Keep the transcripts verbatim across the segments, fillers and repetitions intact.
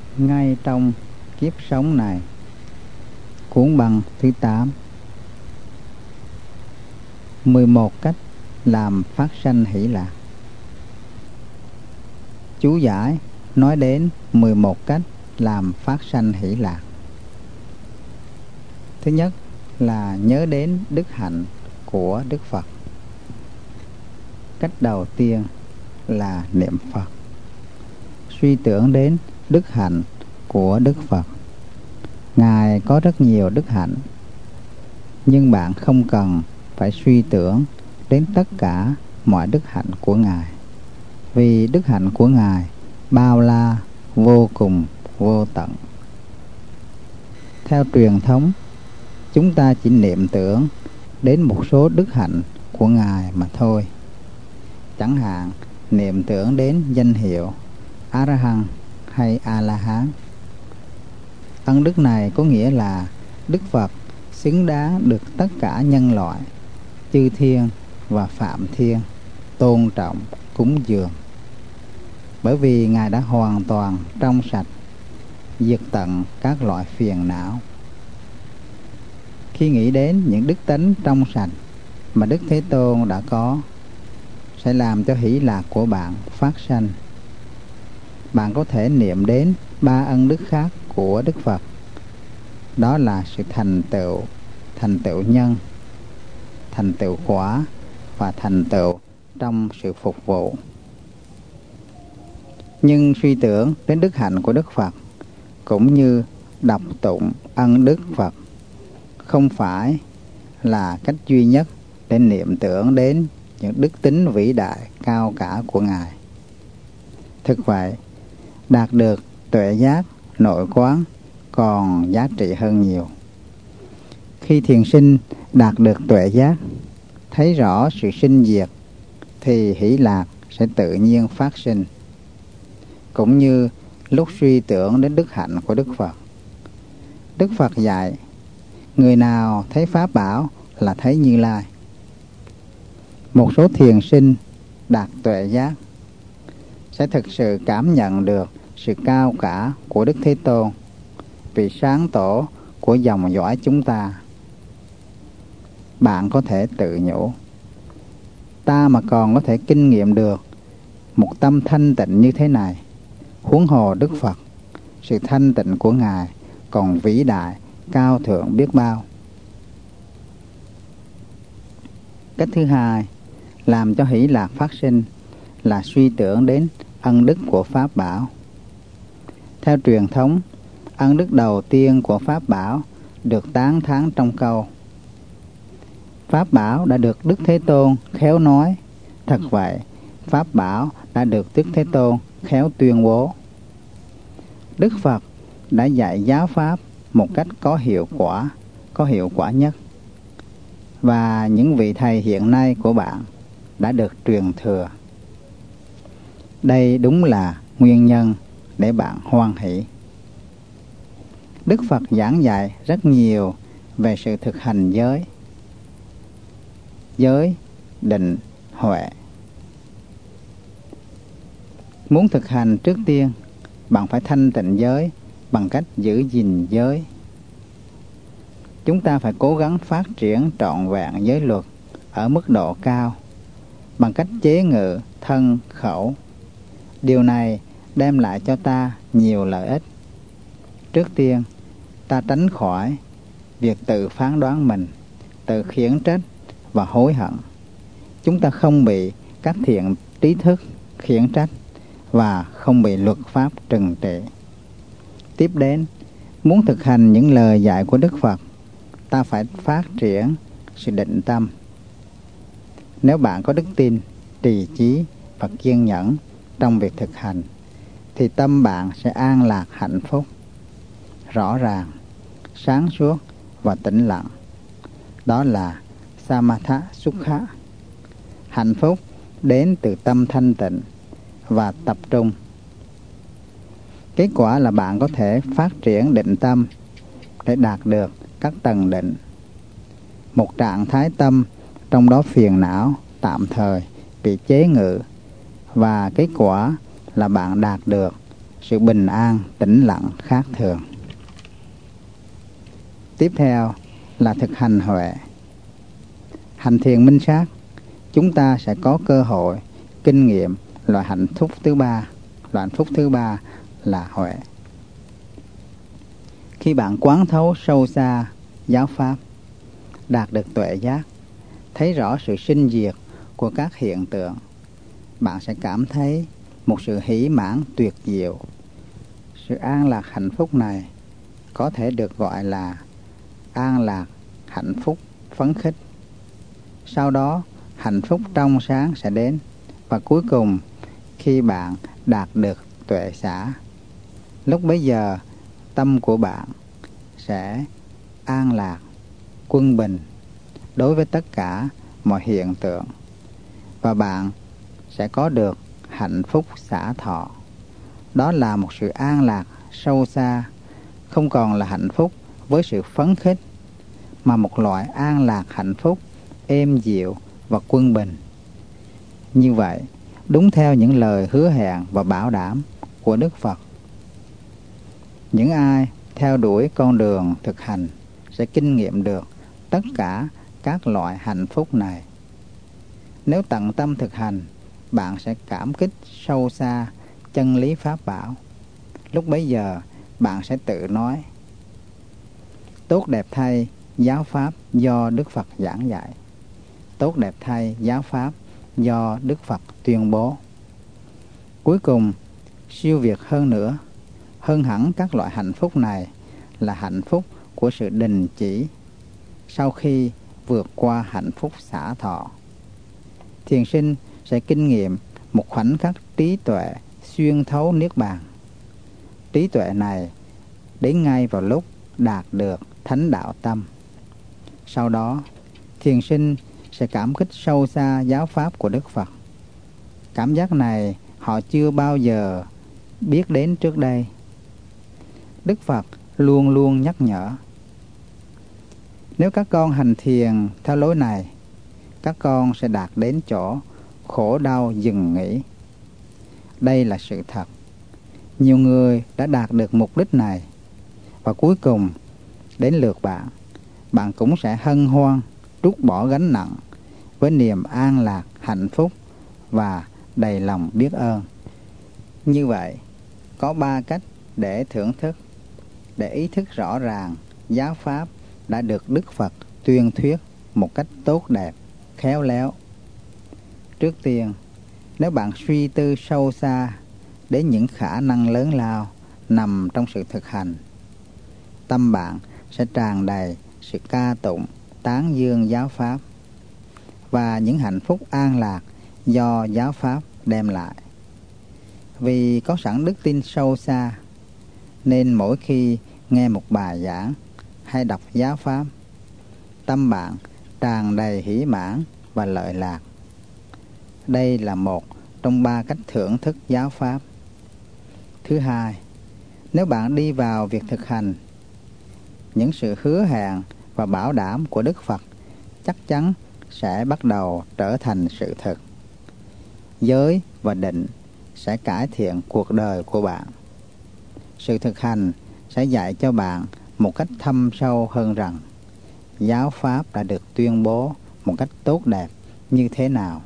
ngay trong kiếp sống này. Cuốn băng thứ tám. mười một cách làm phát sanh hỷ lạc. Chú giải nói đến mười một cách làm phát sanh hỷ lạc. Thứ nhất là nhớ đến đức hạnh của Đức Phật. Cách đầu tiên là niệm Phật. Suy tưởng đến đức hạnh của Đức Phật. Ngài có rất nhiều đức hạnh, nhưng bạn không cần phải suy tưởng đến tất cả mọi đức hạnh của Ngài, vì đức hạnh của Ngài bao la, vô cùng, vô tận. Theo truyền thống, chúng ta chỉ niệm tưởng đến một số đức hạnh của Ngài mà thôi. Chẳng hạn niệm tưởng đến danh hiệu A-ra-hăng hay A-la-hán. Ân đức này có nghĩa là Đức Phật xứng đáng được tất cả nhân loại, chư thiên và phạm thiên tôn trọng, cúng dường, bởi vì Ngài đã hoàn toàn trong sạch, diệt tận các loại phiền não. Khi nghĩ đến những đức tánh trong sạch mà Đức Thế Tôn đã có, sẽ làm cho hỷ lạc của bạn phát sanh. Bạn có thể niệm đến ba ân đức khác của Đức Phật. Đó là sự thành tựu, thành tựu nhân, thành tựu quả và thành tựu trong sự phục vụ. Nhưng suy tưởng đến đức hạnh của Đức Phật cũng như đọc tụng ân đức Phật không phải là cách duy nhất để niệm tưởng đến những đức tính vĩ đại cao cả của Ngài. Thực vậy, đạt được tuệ giác nội quán còn giá trị hơn nhiều. Khi thiền sinh đạt được tuệ giác, thấy rõ sự sinh diệt, thì hỷ lạc sẽ tự nhiên phát sinh. Cũng như lúc suy tưởng đến đức hạnh của Đức Phật. Đức Phật dạy, người nào thấy Pháp bảo là thấy Như Lai. Một số thiền sinh đạt tuệ giác sẽ thực sự cảm nhận được sự cao cả của Đức Thế Tôn, vị sáng tổ của dòng dõi chúng ta. Bạn có thể tự nhủ, ta mà còn có thể kinh nghiệm được một tâm thanh tịnh như thế này, huống hồ Đức Phật, sự thanh tịnh của Ngài còn vĩ đại, cao thượng biết bao. Cách thứ hai làm cho hỷ lạc phát sinh là suy tưởng đến ân đức của Pháp bảo. Theo truyền thống, ân đức đầu tiên của Pháp bảo được tán thán trong câu: Pháp bảo đã được Đức Thế Tôn khéo nói. Thật vậy, Pháp bảo đã được Đức Thế Tôn khéo tuyên bố. Đức Phật đã dạy giáo Pháp một cách có hiệu quả, có hiệu quả nhất. Và những vị thầy hiện nay của bạn đã được truyền thừa. Đây đúng là nguyên nhân để bạn hoan hỷ. Đức Phật giảng dạy rất nhiều về sự thực hành giới. Giới, định, huệ. Muốn thực hành, trước tiên bạn phải thanh tịnh giới bằng cách giữ gìn giới. Chúng ta phải cố gắng phát triển trọn vẹn giới luật ở mức độ cao bằng cách chế ngự thân khẩu. Điều này đem lại cho ta nhiều lợi ích. Trước tiên, ta tránh khỏi việc tự phán đoán mình, tự khiển trách và hối hận. Chúng ta không bị các thiện trí thức khiển trách và không bị luật pháp trừng trị. Tiếp đến, muốn thực hành những lời dạy của Đức Phật, ta phải phát triển sự định tâm. Nếu bạn có đức tin, trì chí và kiên nhẫn trong việc thực hành, thì tâm bạn sẽ an lạc hạnh phúc, rõ ràng, sáng suốt và tĩnh lặng. Đó là Samatha Sukha. Hạnh phúc đến từ tâm thanh tịnh và tập trung. Kết quả là bạn có thể phát triển định tâm để đạt được các tầng định. Một trạng thái tâm trong đó phiền não tạm thời bị chế ngự, và kết quả là bạn đạt được sự bình an, tĩnh lặng khác thường. Tiếp theo là thực hành huệ. Hành thiền minh sát, chúng ta sẽ có cơ hội kinh nghiệm loại hạnh phúc thứ ba. Loại hạnh phúc thứ ba là huệ. Khi bạn quán thấu sâu xa giáo pháp, đạt được tuệ giác, thấy rõ sự sinh diệt của các hiện tượng, bạn sẽ cảm thấy một sự hỷ mãn tuyệt diệu. Sự an lạc hạnh phúc này có thể được gọi là an lạc hạnh phúc phấn khích. Sau đó hạnh phúc trong sáng sẽ đến, và cuối cùng khi bạn đạt được tuệ xả, lúc bấy giờ tâm của bạn sẽ an lạc, quân bình đối với tất cả mọi hiện tượng, và bạn sẽ có được hạnh phúc xả thọ. Đó là một sự an lạc sâu xa, không còn là hạnh phúc với sự phấn khích, mà một loại an lạc hạnh phúc êm dịu và quân bình. Như vậy, đúng theo những lời hứa hẹn và bảo đảm của Đức Phật, những ai theo đuổi con đường thực hành sẽ kinh nghiệm được tất cả các loại hạnh phúc này. Nếu tận tâm thực hành, bạn sẽ cảm kích sâu xa chân lý Pháp bảo. Lúc bấy giờ, bạn sẽ tự nói: tốt đẹp thay giáo Pháp do Đức Phật giảng dạy. Tốt đẹp thay giáo Pháp do Đức Phật tuyên bố. Cuối cùng, siêu việt hơn nữa, hơn hẳn các loại hạnh phúc này là hạnh phúc của sự đình chỉ sau khi vượt qua hạnh phúc xả thọ. Thiền sinh sẽ kinh nghiệm một khoảnh khắc trí tuệ xuyên thấu niết bàn. Trí tuệ này đến ngay vào lúc đạt được thánh đạo tâm. Sau đó, thiền sinh sẽ cảm kích sâu xa giáo pháp của Đức Phật. Cảm giác này họ chưa bao giờ biết đến trước đây. Đức Phật luôn luôn nhắc nhở: nếu các con hành thiền theo lối này, các con sẽ đạt đến chỗ khổ đau dừng nghỉ. Đây là sự thật. Nhiều người đã đạt được mục đích này, và cuối cùng đến lượt bạn, bạn cũng sẽ hân hoan trút bỏ gánh nặng với niềm an lạc, hạnh phúc và đầy lòng biết ơn. Như vậy, có ba cách để thưởng thức, để ý thức rõ ràng giáo pháp đã được Đức Phật tuyên thuyết một cách tốt đẹp, khéo léo. Trước tiên, nếu bạn suy tư sâu xa đến những khả năng lớn lao nằm trong sự thực hành, tâm bạn sẽ tràn đầy sự ca tụng, tán dương giáo pháp và những hạnh phúc an lạc do giáo pháp đem lại. Vì có sẵn đức tin sâu xa, nên mỗi khi nghe một bài giảng hay đọc giáo pháp, tâm bạn tràn đầy hỷ mãn và lợi lạc. Đây là một trong ba cách thưởng thức giáo pháp. Thứ hai, nếu bạn đi vào việc thực hành, những sự hứa hẹn và bảo đảm của Đức Phật chắc chắn sẽ bắt đầu trở thành sự thật. Giới và định sẽ cải thiện cuộc đời của bạn. Sự thực hành sẽ dạy cho bạn một cách thâm sâu hơn rằng giáo pháp đã được tuyên bố một cách tốt đẹp như thế nào.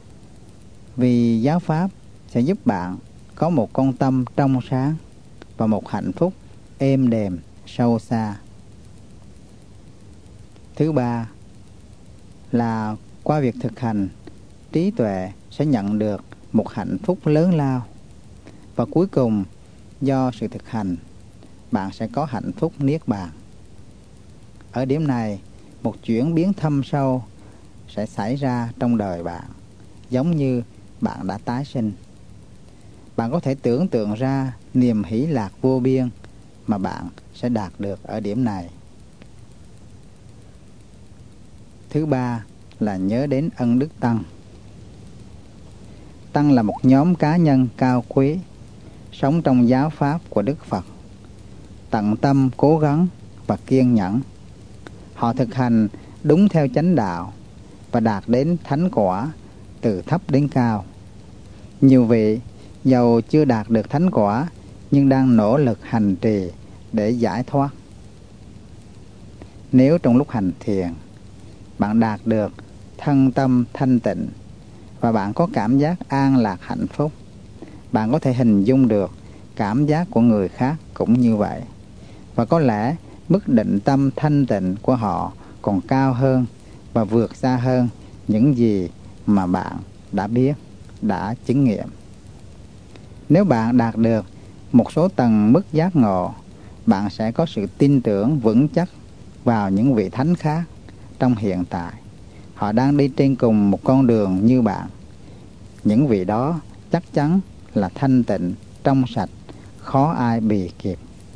Vì giáo pháp sẽ giúp bạn có một con tâm trong sáng và một hạnh phúc êm đềm sâu xa. Thứ ba là qua việc thực hành, trí tuệ sẽ nhận được một hạnh phúc lớn lao. Và cuối cùng, do sự thực hành, bạn sẽ có hạnh phúc niết bàn. Ở điểm này, một chuyển biến thâm sâu sẽ xảy ra trong đời bạn, giống như bạn đã tái sinh. Bạn có thể tưởng tượng ra niềm hỷ lạc vô biên mà bạn sẽ đạt được ở điểm này. Thứ ba là nhớ đến ân đức tăng. Tăng là một nhóm cá nhân cao quý, sống trong giáo pháp của Đức Phật, tận tâm cố gắng và kiên nhẫn. Họ thực hành đúng theo chánh đạo và đạt đến thánh quả từ thấp đến cao. Nhiều vị dầu chưa đạt được thánh quả nhưng đang nỗ lực hành trì để giải thoát. Nếu trong lúc hành thiền bạn đạt được thân tâm thanh tịnh và bạn có cảm giác an lạc hạnh phúc, bạn có thể hình dung được cảm giác của người khác cũng như vậy. Và có lẽ mức định tâm thanh tịnh của họ còn cao hơn và vượt xa hơn những gì mà bạn đã biết, đã chứng nghiệm. Nếu bạn đạt được một số tầng mức giác ngộ, bạn sẽ có sự tin tưởng vững chắc vào những vị thánh khác trong hiện tại. Họ đang đi trên cùng một con đường như bạn. Những vị đó chắc chắn là thanh tịnh, trong sạch, khó ai bì kịp.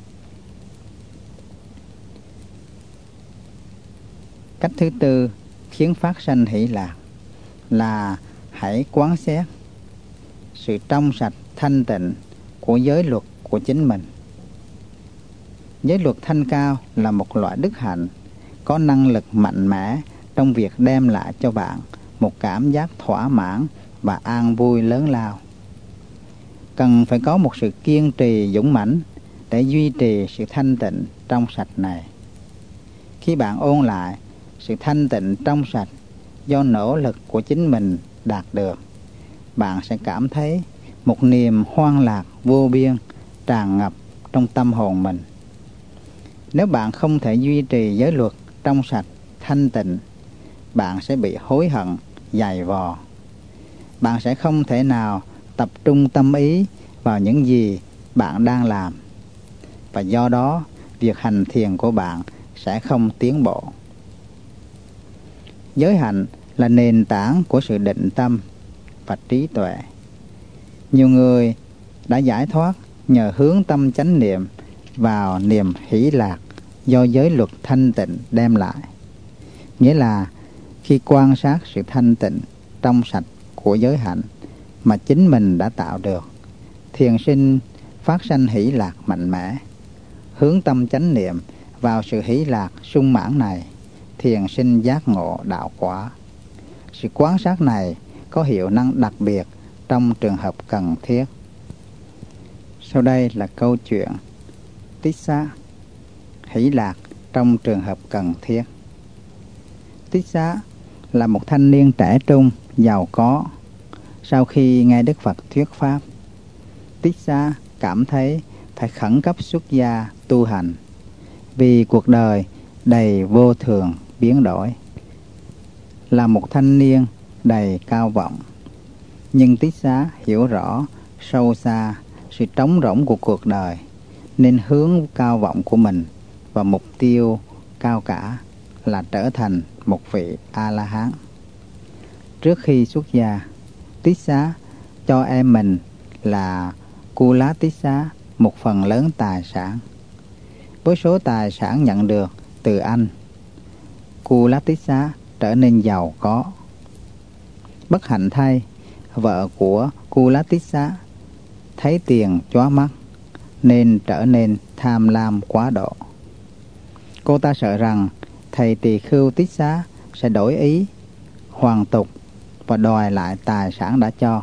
Cách thứ tư khiến phát sanh hỷ lạc là hãy quán xét sự trong sạch thanh tịnh của giới luật của chính mình. Giới luật thanh cao là một loại đức hạnh có năng lực mạnh mẽ trong việc đem lại cho bạn một cảm giác thỏa mãn và an vui lớn lao. Cần phải có một sự kiên trì dũng mãnh để duy trì sự thanh tịnh trong sạch này. Khi bạn ôn lại sự thanh tịnh trong sạch do nỗ lực của chính mình đạt được, bạn sẽ cảm thấy một niềm hoan lạc vô biên tràn ngập trong tâm hồn mình. Nếu bạn không thể duy trì giới luật trong sạch, thanh tịnh, bạn sẽ bị hối hận, dày vò. Bạn sẽ không thể nào tập trung tâm ý vào những gì bạn đang làm. Và do đó, việc hành thiền của bạn sẽ không tiến bộ. Giới hạnh là nền tảng của sự định tâm và trí tuệ. Nhiều người đã giải thoát nhờ hướng tâm chánh niệm vào niềm hỷ lạc do giới luật thanh tịnh đem lại. Nghĩa là khi quan sát sự thanh tịnh trong sạch của giới hạnh mà chính mình đã tạo được, thiền sinh phát sanh hỷ lạc mạnh mẽ. Hướng tâm chánh niệm vào sự hỷ lạc sung mãn này, thiền sinh giác ngộ đạo quả. Sự quan sát này có hiệu năng đặc biệt trong trường hợp cần thiết. Sau đây là câu chuyện Tích Xá, hỷ lạc trong trường hợp cần thiết. Tích Xá là một thanh niên trẻ trung, giàu có. Sau khi nghe Đức Phật thuyết pháp, Tích Xá cảm thấy phải khẩn cấp xuất gia tu hành, vì cuộc đời đầy vô thường biến đổi. Là một thanh niên đầy cao vọng, nhưng Tích Xá hiểu rõ sâu xa sự trống rỗng của cuộc đời, nên hướng cao vọng của mình và mục tiêu cao cả là trở thành một vị A-la-hán. Trước khi xuất gia, Tích Xá cho em mình là Cú-lá-tích-xá một phần lớn tài sản. Với số tài sản nhận được từ anh, Cú-lá-tích-xá trở nên giàu có. Bất hạnh thay, vợ của Cú-lá-tích-xá thấy tiền chóa mắt nên trở nên tham lam quá độ. Cô ta sợ rằng thầy tỳ khưu Tích Xá sẽ đổi ý, hoàn tục và đòi lại tài sản đã cho.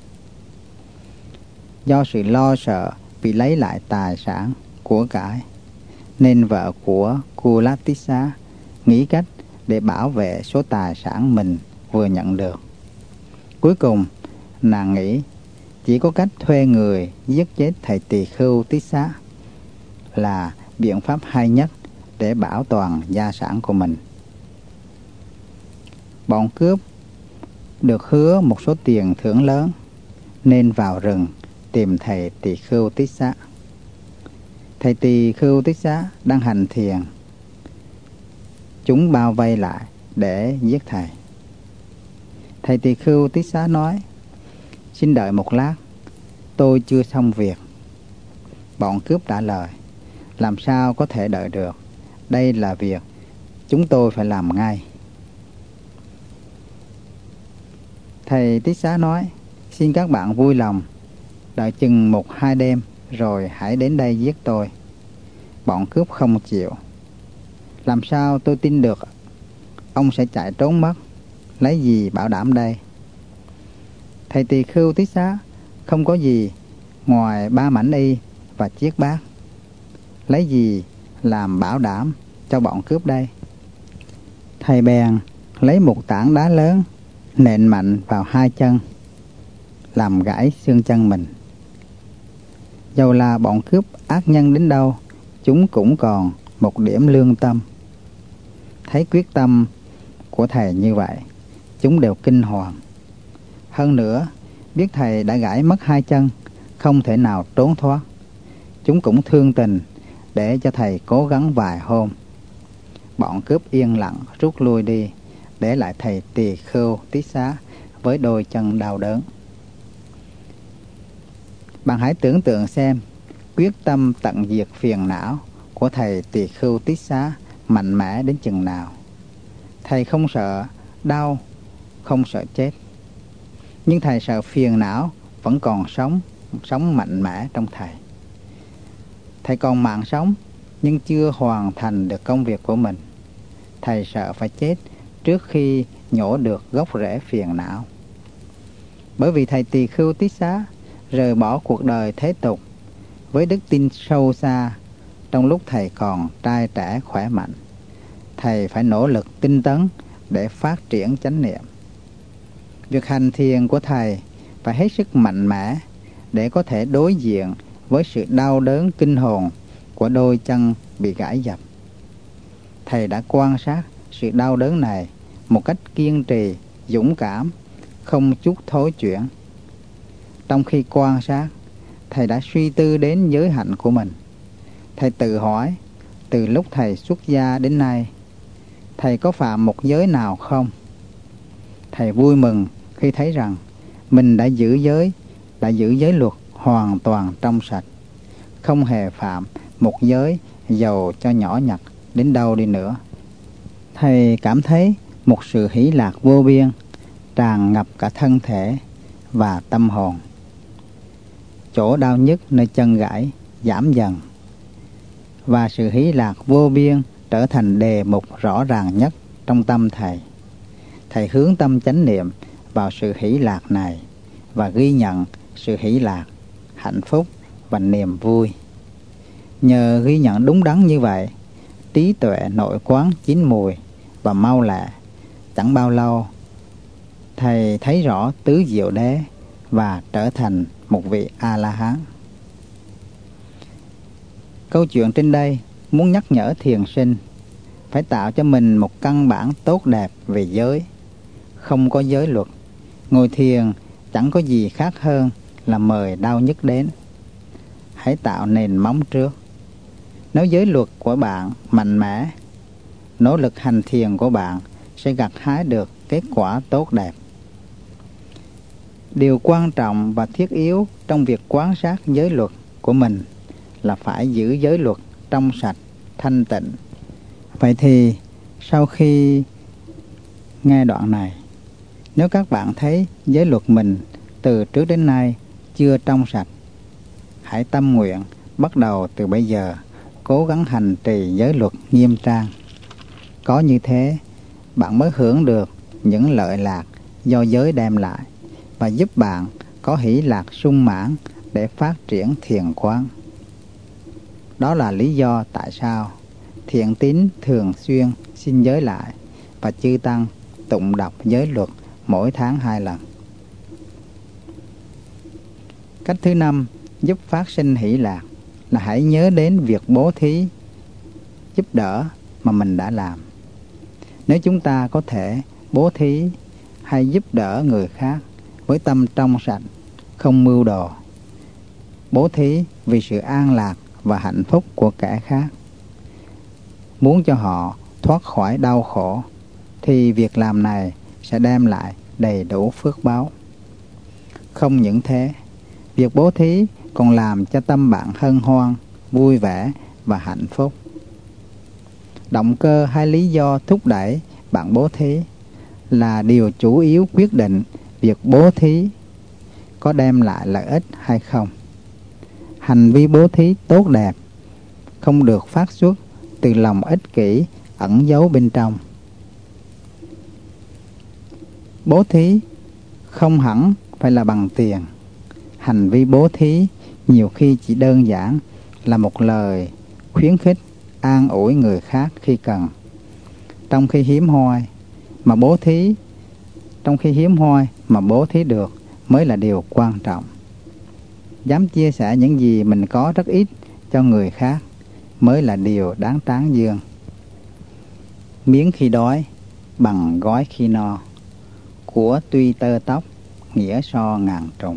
Do sự lo sợ bị lấy lại tài sản của cải, nên vợ của Cú-lá-tích-xá nghĩ cách để bảo vệ số tài sản mình vừa nhận được. Cuối cùng, nàng nghĩ chỉ có cách thuê người giết chết thầy tỳ khưu Tích Xá là biện pháp hay nhất để bảo toàn gia sản của mình. Bọn cướp được hứa một số tiền thưởng lớn nên vào rừng tìm thầy tỳ khưu Tích Xá. Thầy tỳ khưu Tích Xá đang hành thiền. Chúng bao vây lại để giết thầy. Thầy tỳ khưu Tích Xá nói: "Xin đợi một lát, tôi chưa xong việc." Bọn cướp trả lời: "Làm sao có thể đợi được, đây là việc chúng tôi phải làm ngay." Thầy Tích Xá nói: "Xin các bạn vui lòng đợi chừng một hai đêm rồi hãy đến đây giết tôi." Bọn cướp không chịu. "Làm sao tôi tin được ông sẽ chạy trốn mất, lấy gì bảo đảm đây?" Thầy tỳ khưu Tích Xá không có gì ngoài ba mảnh y và chiếc bát. Lấy gì làm bảo đảm cho bọn cướp đây? Thầy bèn lấy một tảng đá lớn nện mạnh vào hai chân, làm gãy xương chân mình. Dầu là bọn cướp ác nhân đến đâu, chúng cũng còn một điểm lương tâm. Thấy quyết tâm của thầy như vậy, chúng đều kinh hoàng. Hơn nữa, biết thầy đã gãy mất hai chân, không thể nào trốn thoát. Chúng cũng thương tình để cho thầy cố gắng vài hôm. Bọn cướp yên lặng rút lui đi, để lại thầy Tỳ Khưu Tiết Xá với đôi chân đau đớn. Bạn hãy tưởng tượng xem quyết tâm tận diệt phiền não của thầy Tỳ Khưu Tiết Xá mạnh mẽ đến chừng nào. Thầy không sợ đau, không sợ chết, nhưng thầy sợ phiền não vẫn còn sống, sống mạnh mẽ trong thầy. Thầy còn mạng sống nhưng chưa hoàn thành được công việc của mình. Thầy sợ phải chết trước khi nhổ được gốc rễ phiền não. Bởi vì thầy Tỳ Khưu Tiết Xá rời bỏ cuộc đời thế tục với đức tin sâu xa trong lúc thầy còn trai trẻ khỏe mạnh. Thầy phải nỗ lực tinh tấn để phát triển chánh niệm. Việc hành thiền của thầy phải hết sức mạnh mẽ để có thể đối diện với sự đau đớn kinh hồn của đôi chân bị gãy dập. Thầy đã quan sát sự đau đớn này một cách kiên trì, dũng cảm, không chút thối chuyển. Trong khi quan sát, thầy đã suy tư đến giới hạnh của mình. Thầy tự hỏi, từ lúc thầy xuất gia đến nay, thầy có phạm một giới nào không? Thầy vui mừng khi thấy rằng mình đã giữ giới, đã giữ giới luật hoàn toàn trong sạch, không hề phạm một giới dầu cho nhỏ nhặt đến đâu đi nữa. Thầy cảm thấy một sự hỷ lạc vô biên tràn ngập cả thân thể và tâm hồn. Chỗ đau nhức nơi chân gãy giảm dần, và sự hỷ lạc vô biên trở thành đề mục rõ ràng nhất trong tâm thầy. Thầy hướng tâm chánh niệm vào sự hỷ lạc này và ghi nhận sự hỷ lạc, hạnh phúc và niềm vui. Nhờ ghi nhận đúng đắn như vậy, trí tuệ nội quán chín mùi và mau lẹ. Chẳng bao lâu, thầy thấy rõ tứ diệu đế và trở thành một vị A-la-hán. Câu chuyện trên đây muốn nhắc nhở thiền sinh phải tạo cho mình một căn bản tốt đẹp về giới. Không có giới luật, ngồi thiền chẳng có gì khác hơn là mời đau nhức đến. Hãy tạo nền móng trước. Nếu giới luật của bạn mạnh mẽ, nỗ lực hành thiền của bạn sẽ gặt hái được kết quả tốt đẹp. Điều quan trọng và thiết yếu trong việc quan sát giới luật của mình là phải giữ giới luật trong sạch, thanh tịnh. Vậy thì sau khi nghe đoạn này, nếu các bạn thấy giới luật mình từ trước đến nay chưa trong sạch, hãy tâm nguyện bắt đầu từ bây giờ cố gắng hành trì giới luật nghiêm trang. Có như thế, bạn mới hưởng được những lợi lạc do giới đem lại và giúp bạn có hỷ lạc sung mãn để phát triển thiền quán. Đó là lý do tại sao thiện tín thường xuyên xin giới lại và chư tăng tụng đọc giới luật mỗi tháng hai lần. Cách thứ năm giúp phát sinh hỷ lạc là hãy nhớ đến việc bố thí, giúp đỡ mà mình đã làm. Nếu chúng ta có thể bố thí hay giúp đỡ người khác với tâm trong sạch, không mưu đồ, bố thí vì sự an lạc và hạnh phúc của kẻ khác, muốn cho họ thoát khỏi đau khổ, thì việc làm này sẽ đem lại đầy đủ phước báo. Không những thế, việc bố thí còn làm cho tâm bạn hân hoan, vui vẻ và hạnh phúc. Động cơ hay lý do thúc đẩy bạn bố thí là điều chủ yếu quyết định việc bố thí có đem lại lợi ích hay không. Hành vi bố thí tốt đẹp không được phát xuất từ lòng ích kỷ ẩn giấu bên trong. Bố thí không hẳn phải là bằng tiền. Hành vi bố thí nhiều khi chỉ đơn giản là một lời khuyến khích, an ủi người khác khi cần. Trong khi hiếm hoi mà bố thí, trong khi hiếm hoi mà bố thí được mới là điều quan trọng. Dám chia sẻ những gì mình có rất ít cho người khác mới là điều đáng tán dương. Miếng khi đói, bằng gói khi no, của tuy tơ tóc, nghĩa so ngàn trùng.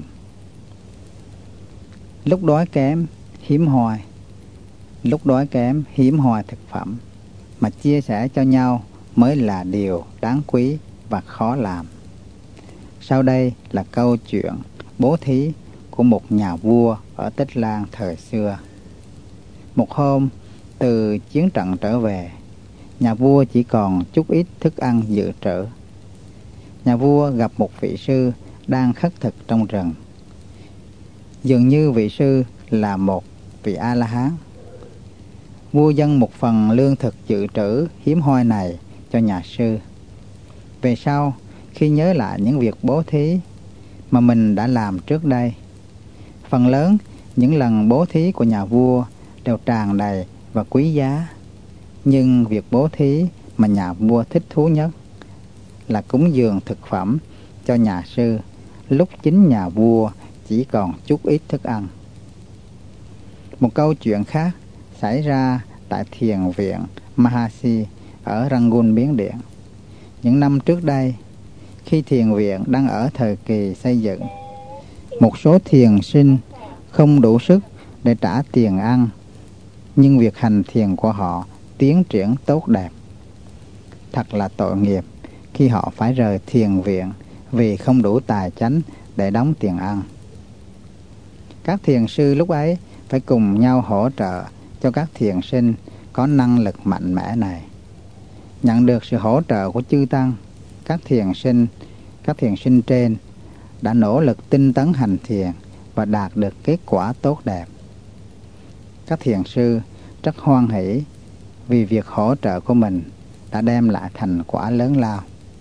Lúc đói kém, hiếm hoi, lúc đói kém, hiếm hoi thực phẩm, mà chia sẻ cho nhau mới là điều đáng quý và khó làm. Sau đây là câu chuyện bố thí của một nhà vua ở Tích Lan thời xưa. Một hôm, từ chiến trận trở về, nhà vua chỉ còn chút ít thức ăn dự trữ. Nhà vua gặp một vị sư đang khất thực trong rừng. Dường như vị sư là một vị A-la-hán. Vua dâng một phần lương thực dự trữ hiếm hoi này cho nhà sư. Về sau, khi nhớ lại những việc bố thí mà mình đã làm trước đây, phần lớn những lần bố thí của nhà vua đều tràn đầy và quý giá. Nhưng việc bố thí mà nhà vua thích thú nhất là cúng dường thực phẩm cho nhà sư lúc chính nhà vua chỉ còn chút ít thức ăn. Một câu chuyện khác xảy ra tại thiền viện Mahasi ở Rangoon, Miến Điện. Những năm trước đây, khi thiền viện đang ở thời kỳ xây dựng, một số thiền sinh không đủ sức để trả tiền ăn, nhưng việc hành thiền của họ tiến triển tốt đẹp. Thật là tội nghiệp khi họ phải rời thiền viện vì không đủ tài chánh để đóng tiền ăn. Các thiền sư lúc ấy phải cùng nhau hỗ trợ cho các thiền sinh có năng lực mạnh mẽ này. Nhận được sự hỗ trợ của chư tăng, các thiền sinh, các thiền sinh trên đã nỗ lực tinh tấn hành thiền và đạt được kết quả tốt đẹp. Các thiền sư rất hoan hỷ vì việc hỗ trợ của mình đã đem lại thành quả lớn lao.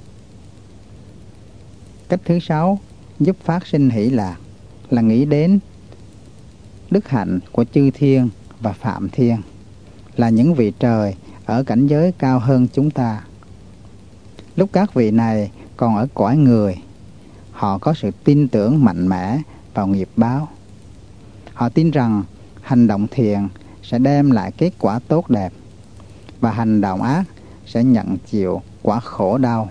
Cách thứ sáu giúp phát sinh hỷ lạc là nghĩ đến đức hạnh của chư thiên và phạm thiên, là những vị trời ở cảnh giới cao hơn chúng ta. Lúc các vị này còn ở cõi người, họ có sự tin tưởng mạnh mẽ vào nghiệp báo. Họ tin rằng hành động thiện sẽ đem lại kết quả tốt đẹp và hành động ác sẽ nhận chịu quả khổ đau.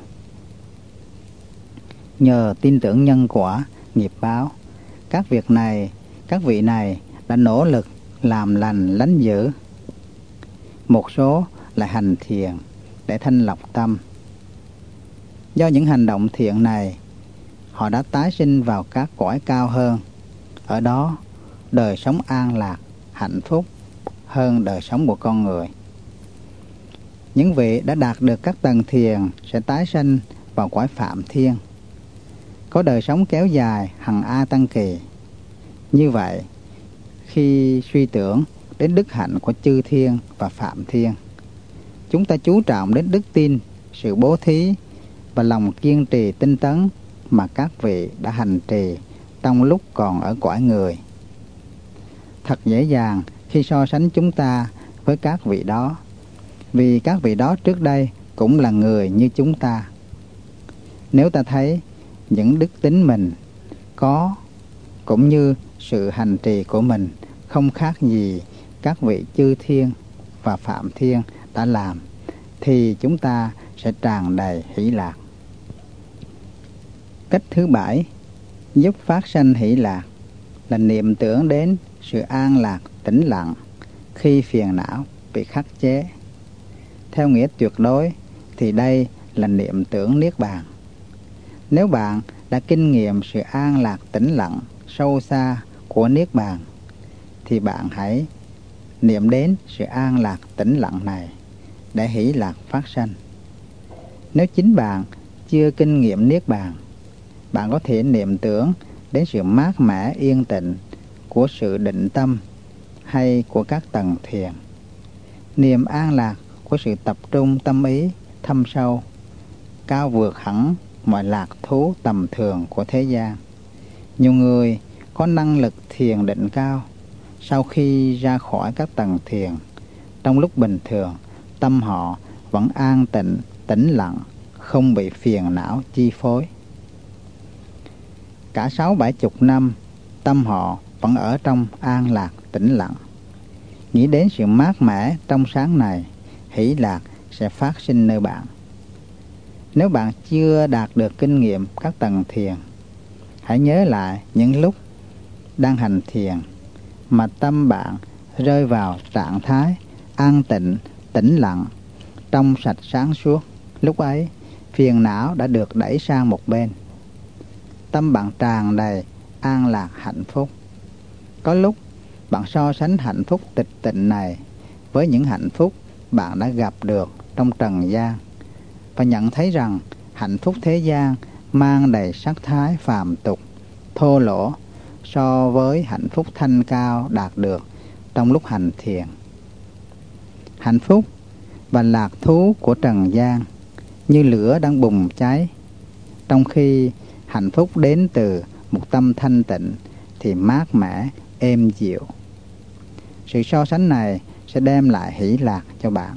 Nhờ tin tưởng nhân quả, nghiệp báo, các việc này, các vị này đã nỗ lực làm lành lánh dữ. Một số lại hành thiền để thanh lọc tâm. Do những hành động thiện này, họ đã tái sinh vào các cõi cao hơn. Ở đó, đời sống an lạc, hạnh phúc hơn đời sống của con người. Những vị đã đạt được các tầng thiền sẽ tái sinh vào cõi phạm thiên, có đời sống kéo dài hằng A Tăng Kỳ. Như vậy, khi suy tưởng đến đức hạnh của chư thiên và phạm thiên, chúng ta chú trọng đến đức tin, sự bố thí và lòng kiên trì tinh tấn mà các vị đã hành trì trong lúc còn ở cõi người. Thật dễ dàng khi so sánh chúng ta với các vị đó, vì các vị đó trước đây cũng là người như chúng ta. Nếu ta thấy những đức tính mình có cũng như sự hành trì của mình không khác gì các vị chư thiên và phạm thiên đã làm, thì chúng ta sẽ tràn đầy hỷ lạc. Cách thứ bảy giúp phát sanh hỷ lạc là niệm tưởng đến sự an lạc tĩnh lặng khi phiền não bị khắc chế. Theo nghĩa tuyệt đối thì đây là niệm tưởng niết bàn. Nếu bạn đã kinh nghiệm sự an lạc tĩnh lặng sâu xa của niết bàn, thì bạn hãy niệm đến sự an lạc tĩnh lặng này để hỷ lạc phát sanh. Nếu chính bạn chưa kinh nghiệm niết bàn, bạn có thể niệm tưởng đến sự mát mẻ yên tịnh của sự định tâm hay của các tầng thiền. Niềm an lạc của sự tập trung tâm ý thâm sâu, cao vượt hẳn mọi lạc thú tầm thường của thế gian. Nhiều người có có năng lực thiền định cao, sau khi ra khỏi các tầng thiền, trong lúc bình thường, tâm họ vẫn an tịnh, tĩnh lặng, không bị phiền não chi phối. Cả sáu bảy chục năm, tâm họ vẫn ở trong an lạc, tĩnh lặng. Nghĩ đến sự mát mẻ trong sáng này, hỷ lạc sẽ phát sinh nơi bạn. Nếu bạn chưa đạt được kinh nghiệm các tầng thiền, hãy nhớ lại những lúc đang hành thiền mà tâm bạn rơi vào trạng thái an tịnh, tĩnh lặng, trong sạch sáng suốt. Lúc ấy, phiền não đã được đẩy sang một bên. Tâm bạn tràn đầy an lạc hạnh phúc. Có lúc bạn so sánh hạnh phúc tịch tịnh này với những hạnh phúc bạn đã gặp được trong trần gian, và nhận thấy rằng hạnh phúc thế gian mang đầy sắc thái phàm tục, thô lỗ so với hạnh phúc thanh cao đạt được trong lúc hành thiền. Hạnh phúc và lạc thú của trần gian như lửa đang bùng cháy, trong khi hạnh phúc đến từ một tâm thanh tịnh thì mát mẻ, êm dịu. Sự so sánh này sẽ đem lại hỷ lạc cho bạn.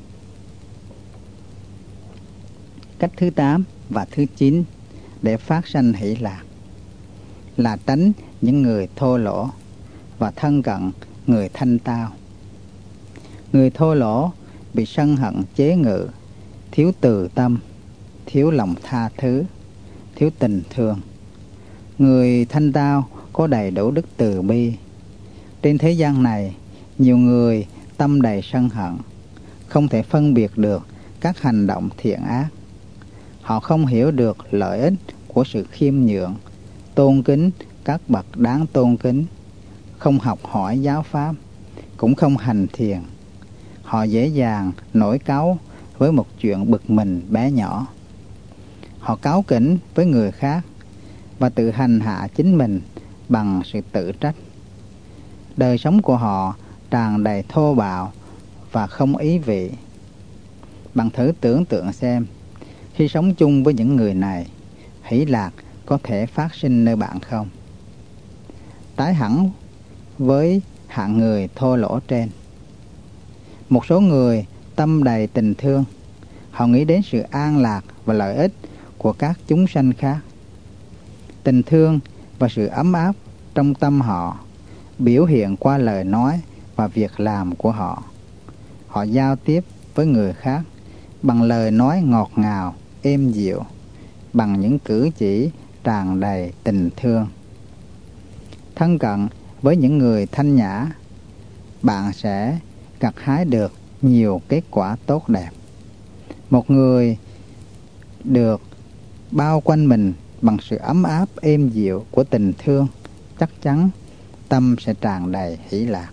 Cách thứ tám và thứ chín để phát sanh hỷ lạc là tránh những người thô lỗ và thân cận người thanh tao. Người thô lỗ bị sân hận chế ngự, thiếu từ tâm, thiếu lòng tha thứ, thiếu tình thương. Người thanh tao có đầy đủ đức từ bi. Trên thế gian này, nhiều người tâm đầy sân hận, không thể phân biệt được các hành động thiện ác. Họ không hiểu được lợi ích của sự khiêm nhượng, tôn kính các bậc đáng tôn kính, không học hỏi giáo pháp, cũng không hành thiền. Họ dễ dàng nổi cáu với một chuyện bực mình bé nhỏ. Họ cáu kỉnh với người khác và tự hành hạ chính mình bằng sự tự trách. Đời sống của họ tràn đầy thô bạo và không ý vị. Bạn thử tưởng tượng xem, khi sống chung với những người này, hỷ lạc có thể phát sinh nơi bạn không? Trái hẳn với hạng người thô lỗ trên. Một số người tâm đầy tình thương, họ nghĩ đến sự an lạc và lợi ích của các chúng sanh khác. Tình thương và sự ấm áp trong tâm họ biểu hiện qua lời nói và việc làm của họ. Họ giao tiếp với người khác bằng lời nói ngọt ngào, êm dịu, bằng những cử chỉ tràn đầy tình thương. Thân cận với những người thanh nhã, bạn sẽ gặt hái được nhiều kết quả tốt đẹp. Một người được bao quanh mình bằng sự ấm áp êm dịu của tình thương, chắc chắn tâm sẽ tràn đầy hỷ lạc.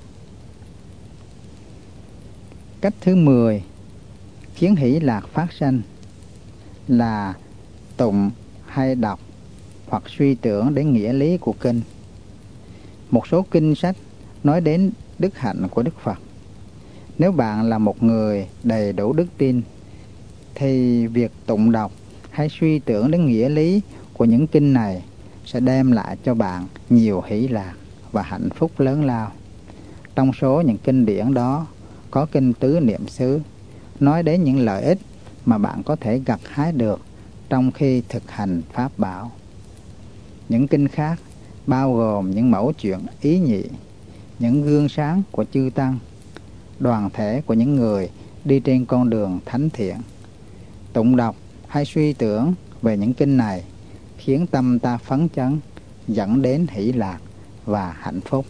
Cách thứ mười khiến hỷ lạc phát sanh là tụng hay đọc hoặc suy tưởng đến nghĩa lý của kinh. Một số kinh sách nói đến đức hạnh của Đức Phật. Nếu bạn là một người đầy đủ đức tin, thì việc tụng đọc hay suy tưởng đến nghĩa lý của những kinh này sẽ đem lại cho bạn nhiều hỷ lạc và hạnh phúc lớn lao. Trong số những kinh điển đó có kinh Tứ Niệm xứ, nói đến những lợi ích mà bạn có thể gặt hái được trong khi thực hành pháp bảo. Những kinh khác bao gồm những mẫu chuyện ý nhị, những gương sáng của chư tăng, đoàn thể của những người đi trên con đường thánh thiện. Tụng đọc hay suy tưởng về những kinh này khiến tâm ta phấn chấn, dẫn đến hỷ lạc và hạnh phúc.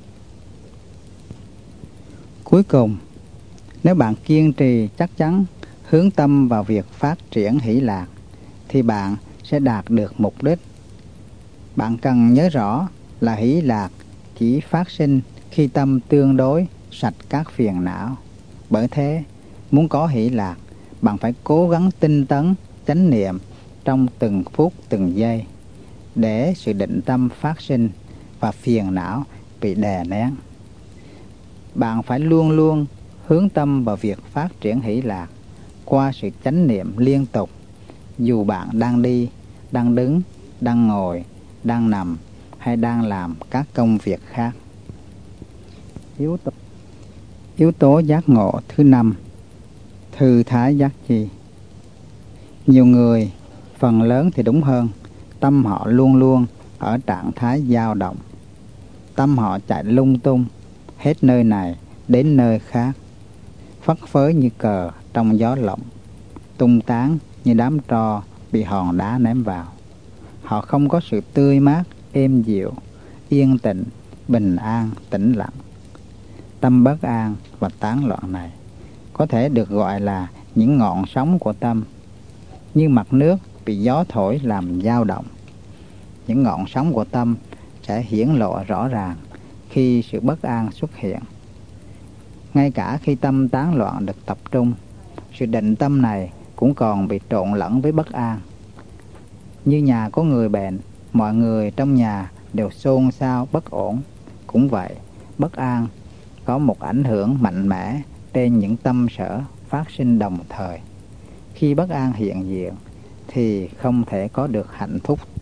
Cuối cùng, nếu bạn kiên trì chắc chắn hướng tâm vào việc phát triển hỷ lạc, thì bạn sẽ đạt được mục đích. Bạn cần nhớ rõ là hỷ lạc chỉ phát sinh khi tâm tương đối sạch các phiền não. Bởi thế, muốn có hỷ lạc, bạn phải cố gắng tinh tấn, chánh niệm trong từng phút từng giây, để sự định tâm phát sinh và phiền não bị đè nén. Bạn phải luôn luôn hướng tâm vào việc phát triển hỷ lạc qua sự chánh niệm liên tục, dù bạn đang đi, đang đứng, đang ngồi, đang nằm, hay đang làm các công việc khác. Yếu tố, yếu tố giác ngộ thứ năm, thư thái giác chi. Nhiều người, phần lớn thì đúng hơn, tâm họ luôn luôn ở trạng thái dao động. Tâm họ chạy lung tung, hết nơi này đến nơi khác, phất phới như cờ trong gió lộng, tung tán như đám tro bị hòn đá ném vào. Họ không có sự tươi mát, êm dịu, yên tĩnh, bình an, tĩnh lặng. Tâm bất an và tán loạn này có thể được gọi là những ngọn sóng của tâm, như mặt nước bị gió thổi làm dao động. Những ngọn sóng của tâm sẽ hiển lộ rõ ràng khi sự bất an xuất hiện. Ngay cả khi tâm tán loạn được tập trung, sự định tâm này cũng còn bị trộn lẫn với bất an. Như nhà có người bệnh, mọi người trong nhà đều xôn xao bất ổn. Cũng vậy, bất an có một ảnh hưởng mạnh mẽ trên những tâm sở phát sinh đồng thời. Khi bất an hiện diện thì không thể có được hạnh phúc